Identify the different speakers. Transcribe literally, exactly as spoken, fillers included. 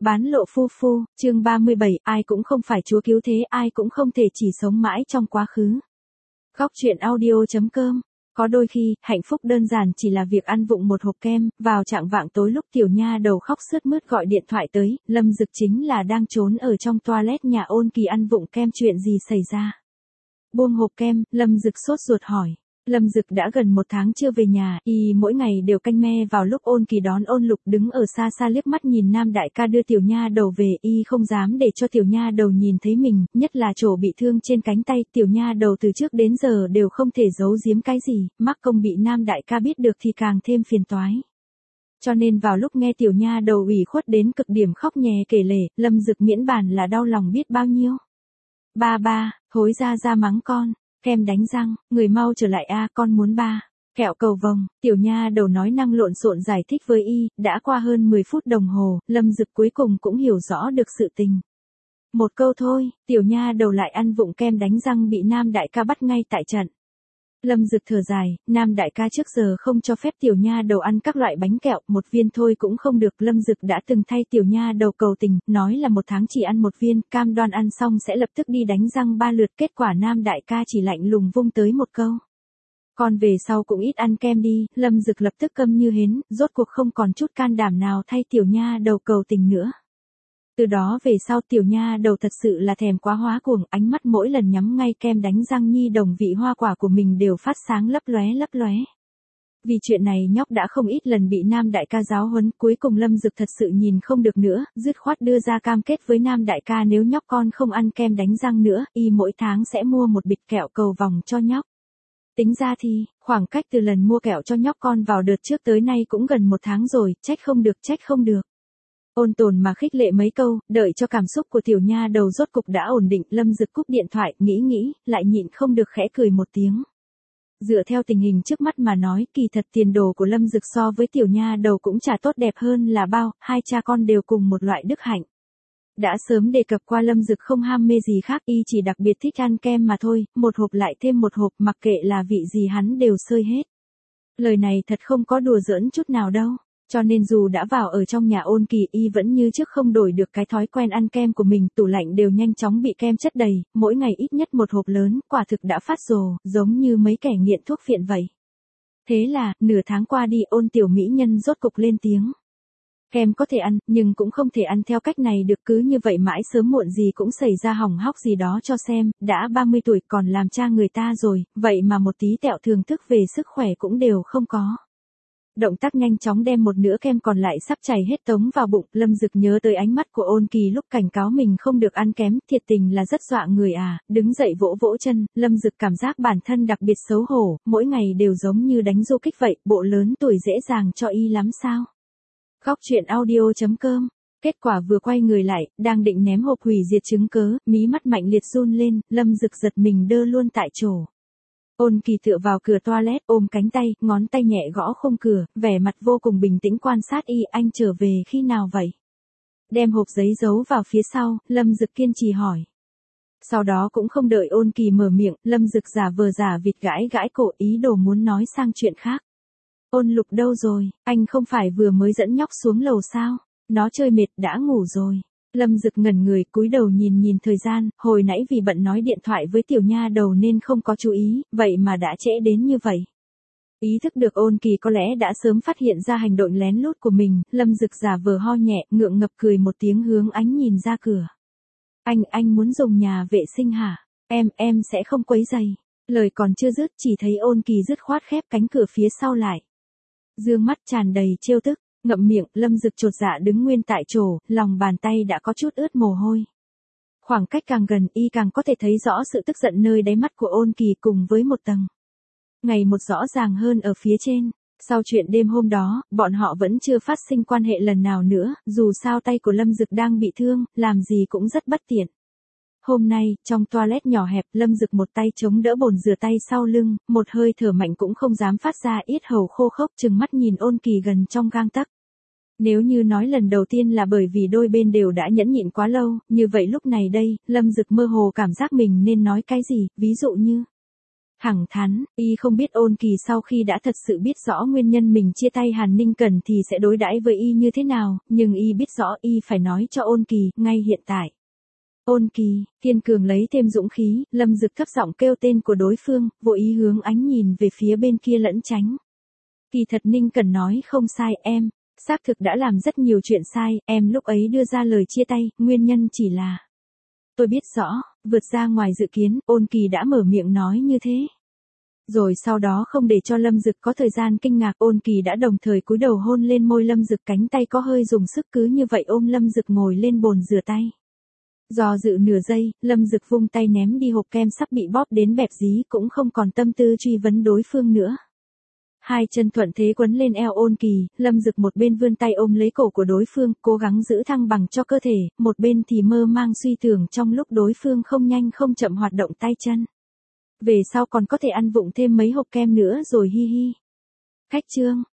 Speaker 1: Bán lộ phu phu, chương ba mươi bảy, ai cũng không phải chúa cứu thế, ai cũng không thể chỉ sống mãi trong quá khứ. Góc truyện audio.com. Có đôi khi, hạnh phúc đơn giản chỉ là việc ăn vụng một hộp kem. Vào trạng vạng tối lúc tiểu nha đầu khóc sướt mướt gọi điện thoại tới, Lâm Dực chính là đang trốn ở trong toilet nhà Ôn Kỳ ăn vụng kem. Chuyện gì xảy ra? Buông hộp kem, Lâm Dực sốt ruột hỏi. Lâm Dực đã gần một tháng chưa về nhà, y mỗi ngày đều canh me vào lúc Ôn Kỳ đón Ôn Lục đứng ở xa xa liếc mắt nhìn Nam đại ca đưa tiểu nha đầu về, y không dám để cho tiểu nha đầu nhìn thấy mình, nhất là chỗ bị thương trên cánh tay, tiểu nha đầu từ trước đến giờ đều không thể giấu giếm cái gì, mắc công bị Nam đại ca biết được thì càng thêm phiền toái. Cho nên vào lúc nghe tiểu nha đầu ủy khuất đến cực điểm khóc nhè kể lể, Lâm Dực miễn bàn là đau lòng biết bao nhiêu. Ba ba, hối ra ra mắng con. Kem đánh răng, người mau trở lại a, con muốn ba. Kẹo cầu vồng, tiểu nha đầu nói năng lộn xộn giải thích với y, đã qua hơn mười phút đồng hồ, Lâm Dực cuối cùng cũng hiểu rõ được sự tình. Một câu thôi, tiểu nha đầu lại ăn vụng kem đánh răng bị Nam đại ca bắt ngay tại trận. Lâm Dực thở dài, Nam đại ca trước giờ không cho phép tiểu nha đầu ăn các loại bánh kẹo, một viên thôi cũng không được. Lâm Dực đã từng thay tiểu nha đầu cầu tình, nói là một tháng chỉ ăn một viên, cam đoan ăn xong sẽ lập tức đi đánh răng ba lượt. Kết quả Nam đại ca chỉ lạnh lùng vung tới một câu: con về sau cũng ít ăn kem đi. Lâm Dực lập tức câm như hến, rốt cuộc không còn chút can đảm nào thay tiểu nha đầu cầu tình nữa. Từ đó về sau tiểu nha đầu thật sự là thèm quá hóa cuồng, ánh mắt mỗi lần nhắm ngay kem đánh răng nhi đồng vị hoa quả của mình đều phát sáng lấp lóe lấp lóe. Vì chuyện này nhóc đã không ít lần bị Nam đại ca giáo huấn, cuối cùng Lâm Dực thật sự nhìn không được nữa, dứt khoát đưa ra cam kết với Nam đại ca nếu nhóc con không ăn kem đánh răng nữa, y mỗi tháng sẽ mua một bịch kẹo cầu vồng cho nhóc. Tính ra thì, khoảng cách từ lần mua kẹo cho nhóc con vào đợt trước tới nay cũng gần một tháng rồi, trách không được trách không được. Ôn tồn mà khích lệ mấy câu, đợi cho cảm xúc của tiểu nha đầu rốt cục đã ổn định, Lâm Dực cúp điện thoại, nghĩ nghĩ, lại nhịn không được khẽ cười một tiếng. Dựa theo tình hình trước mắt mà nói, kỳ thật tiền đồ của Lâm Dực so với tiểu nha đầu cũng chả tốt đẹp hơn là bao, hai cha con đều cùng một loại đức hạnh. Đã sớm đề cập qua, Lâm Dực không ham mê gì khác, y chỉ đặc biệt thích ăn kem mà thôi, một hộp lại thêm một hộp, mặc kệ là vị gì hắn đều xơi hết. Lời này thật không có đùa giỡn chút nào đâu. Cho nên dù đã vào ở trong nhà Ôn Kỳ, y vẫn như trước không đổi được cái thói quen ăn kem của mình, tủ lạnh đều nhanh chóng bị kem chất đầy, mỗi ngày ít nhất một hộp lớn, quả thực đã phát rồ, giống như mấy kẻ nghiện thuốc phiện vậy. Thế là, nửa tháng qua đi, Ôn tiểu mỹ nhân rốt cục lên tiếng. Kem có thể ăn, nhưng cũng không thể ăn theo cách này được, cứ như vậy mãi sớm muộn gì cũng xảy ra hỏng hóc gì đó cho xem, đã ba mươi tuổi còn làm cha người ta rồi, vậy mà một tí tẹo thường thức về sức khỏe cũng đều không có. Động tác nhanh chóng đem một nửa kem còn lại sắp chảy hết tống vào bụng, Lâm Dực nhớ tới ánh mắt của Ôn Kỳ lúc cảnh cáo mình không được ăn kém, thiệt tình là rất dọa người à, đứng dậy vỗ vỗ chân, Lâm Dực cảm giác bản thân đặc biệt xấu hổ, mỗi ngày đều giống như đánh du kích vậy, bộ lớn tuổi dễ dàng cho y lắm sao. Góc truyện audio.com. Kết quả vừa quay người lại, đang định ném hộp hủy diệt chứng cớ, mí mắt mạnh liệt run lên, Lâm Dực giật mình đơ luôn tại chỗ. Ôn Kỳ tựa vào cửa toilet, ôm cánh tay, ngón tay nhẹ gõ khung cửa, vẻ mặt vô cùng bình tĩnh quan sát y. Anh trở về khi nào vậy? Đem hộp giấy giấu vào phía sau, Lâm Dực kiên trì hỏi. Sau đó cũng không đợi Ôn Kỳ mở miệng, Lâm Dực giả vờ giả vịt gãi gãi cổ, ý đồ muốn nói sang chuyện khác. Ôn Lục đâu rồi? Anh không phải vừa mới dẫn nhóc xuống lầu sao? Nó chơi mệt đã ngủ rồi. Lâm Dực ngẩn người, cúi đầu nhìn nhìn thời gian, hồi nãy vì bận nói điện thoại với tiểu nha đầu nên không có chú ý, vậy mà đã trễ đến như vậy. Ý thức được Ôn Kỳ có lẽ đã sớm phát hiện ra hành động lén lút của mình, Lâm Dực giả vờ ho nhẹ, ngượng ngập cười một tiếng hướng ánh nhìn ra cửa. Anh, anh muốn dùng nhà vệ sinh hả? Em, em sẽ không quấy rầy. Lời còn chưa dứt, chỉ thấy Ôn Kỳ dứt khoát khép cánh cửa phía sau lại. Dương mắt tràn đầy trêu tức. Ngậm miệng, Lâm Dực chột dạ đứng nguyên tại chỗ, lòng bàn tay đã có chút ướt mồ hôi. Khoảng cách càng gần, y càng có thể thấy rõ sự tức giận nơi đáy mắt của Ôn Kỳ, cùng với một tầng ngày một rõ ràng hơn ở phía trên. Sau chuyện đêm hôm đó, bọn họ vẫn chưa phát sinh quan hệ lần nào nữa, dù sao tay của Lâm Dực đang bị thương, làm gì cũng rất bất tiện. Hôm nay, trong toilet nhỏ hẹp, Lâm Dực một tay chống đỡ bồn rửa tay sau lưng, một hơi thở mạnh cũng không dám phát ra, yết hầu khô khốc, trừng mắt nhìn Ôn Kỳ gần trong gang tấc. Nếu như nói lần đầu tiên là bởi vì đôi bên đều đã nhẫn nhịn quá lâu, như vậy lúc này đây, Lâm Dực mơ hồ cảm giác mình nên nói cái gì, ví dụ như: Thẳng thắn, y không biết Ôn Kỳ sau khi đã thật sự biết rõ nguyên nhân mình chia tay Hàn Ninh Cẩn thì sẽ đối đãi với y như thế nào, nhưng y biết rõ y phải nói cho Ôn Kỳ, ngay hiện tại. Ôn Kỳ, kiên cường lấy thêm dũng khí, Lâm Dực thấp giọng kêu tên của đối phương, vô ý hướng ánh nhìn về phía bên kia lẫn tránh. Kỳ thật Ninh Cẩn nói không sai em, xác thực đã làm rất nhiều chuyện sai, em lúc ấy đưa ra lời chia tay, nguyên nhân chỉ là... Tôi biết rõ, vượt ra ngoài dự kiến, Ôn Kỳ đã mở miệng nói như thế. Rồi sau đó không để cho Lâm Dực có thời gian kinh ngạc, Ôn Kỳ đã đồng thời cúi đầu hôn lên môi Lâm Dực, cánh tay có hơi dùng sức cứ như vậy ôm Lâm Dực ngồi lên bồn rửa tay. Do dự nửa giây, Lâm Dực vung tay ném đi hộp kem sắp bị bóp đến bẹp dí, cũng không còn tâm tư truy vấn đối phương nữa. Hai chân thuận thế quấn lên eo Ôn Kỳ, Lâm Dực một bên vươn tay ôm lấy cổ của đối phương, cố gắng giữ thăng bằng cho cơ thể, một bên thì mơ mang suy tưởng trong lúc đối phương không nhanh không chậm hoạt động tay chân. Về sau còn có thể ăn vụng thêm mấy hộp kem nữa rồi hi hi. Khách chương.